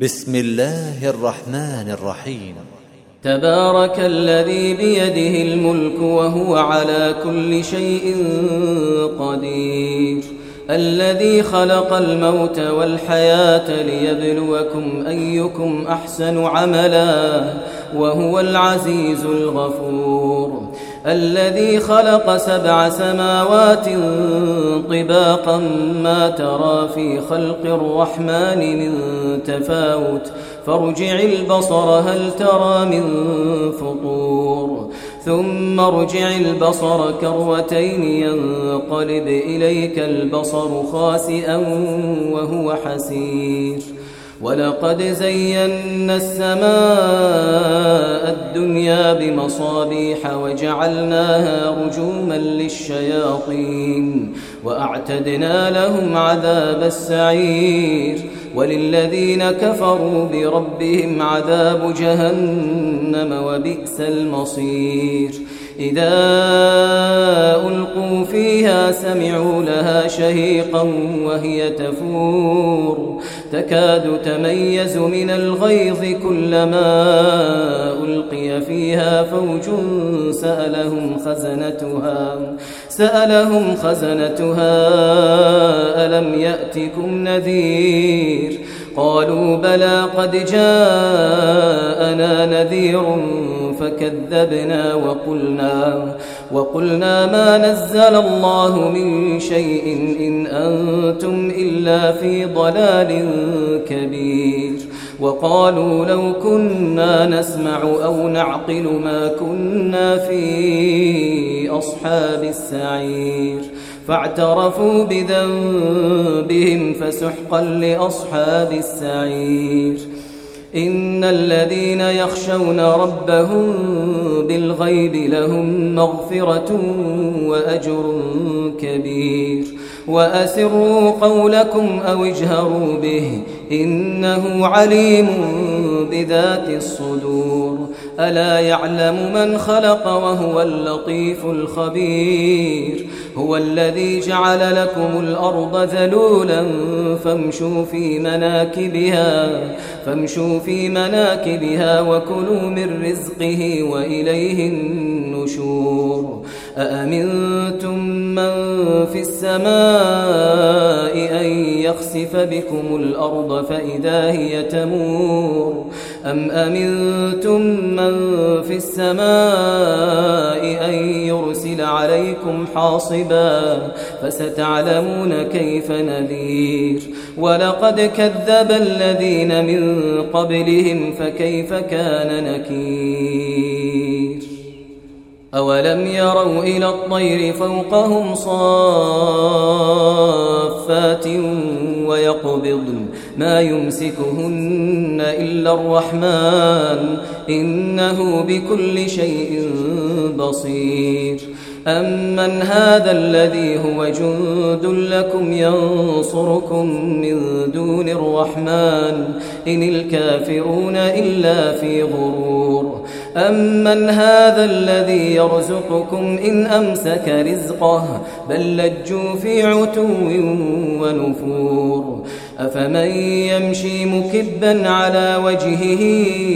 بسم الله الرحمن الرحيم. تبارك الذي بيده الملك وهو على كل شيء قدير، الذي خلق الموت والحياة ليبلوكم أيكم أحسن عملا وهو العزيز الغفور، الذي خلق 7 سماوات طباقا ما ترى في خلق الرحمن من تفاوت فارجع البصر هل ترى من فطور، ثم ارجع البصر كرتين ينقلب إليك البصر خاسئا وهو حسير، ولقد زينا السماء الدنيا بمصابيح وجعلناها رجوما للشياطين وأعتدنا لهم عذاب السعير، وللذين كفروا بربهم عذاب جهنم وبئس المصير. إذا ألقوا فيها سمعوا لها شهيقا وهي تفور تكاد تميز من الغيظ كلما ألقي فيها فوج سألهم خزنتها ألم يأتكم نذير؟ قالوا بلى قد جاءنا نذير فكذبنا وقلنا ما نزل الله من شيء إن أنتم إلا في ضلال كبير، وقالوا لو كنا نسمع أو نعقل ما كنا في أصحاب السعير، فاعترفوا بذنبهم فسحقا لأصحاب السعير. إن الذين يخشون ربهم بالغيب لهم مغفرة وأجر كبير، وأسروا قولكم أو اجهروا به إنه عليم بذات الصدور، ألا يعلم من خلق وهو اللطيف الخبير، هو الذي جعل لكم الأرض ذلولا فامشوا في مناكبها وكلوا من رزقه وإليه النشور. أأمنتم من في السماء أن يخسف بكم الأرض فإذا هي تمور، أم أمنتم من في السماء أن يرسل عليكم حاصبا فستعلمون كيف نذير. ولقد كذب الذين من قبلهم فكيف كان نكير. أولم يروا إلى الطير فوقهم صافات ويقبضن ما يمسكهن إلا الرحمن إنه بكل شيء بصير. أمن هذا الذي هو جند لكم ينصركم من دون الرحمن إن الكافرون إلا في غرور. أمن هذا الذي يرزقكم إن أمسك رزقه بل لجوا في عتو ونفور. أفمن يمشي مكبا على وجهه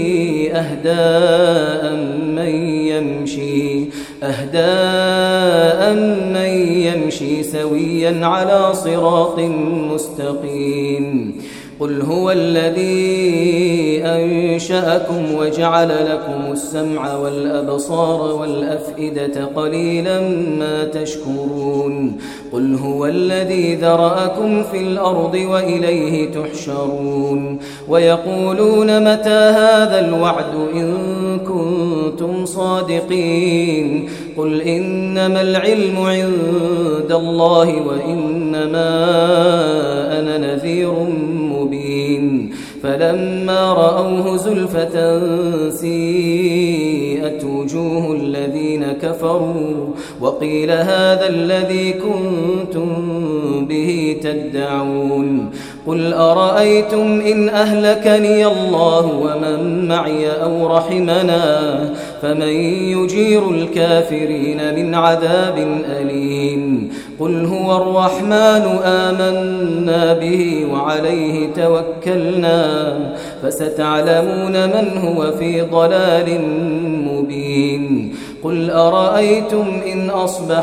أهداء من يمشي سويا على صراط مستقيم. قل هو الذي أنشأكم وجعل لكم السمع والأبصار والأفئدة قليلا ما تشكرون. قل هو الذي ذرأكم في الأرض وإليه تحشرون. ويقولون متى هذا الوعد إن كنتم صادقين. قل إنما العلم عند الله وإنما أنا نذير مبين. فلما رأوه زلفة سيئت وجوه الذين كفروا وقيل هذا الذي كنتم به تدعون. قل أرأيتم إن أهلكني الله ومن معي أو رحمنا فمن يجير الكافرين من عذاب أليم قل هو الرحمن آمنا به وعليه توكلنا فستعلمون من هو في ضلال مبين قل أرأيتم إن أصبح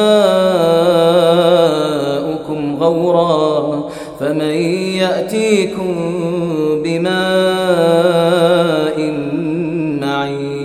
ماؤكم غورا فمن يأتيكم بماء معين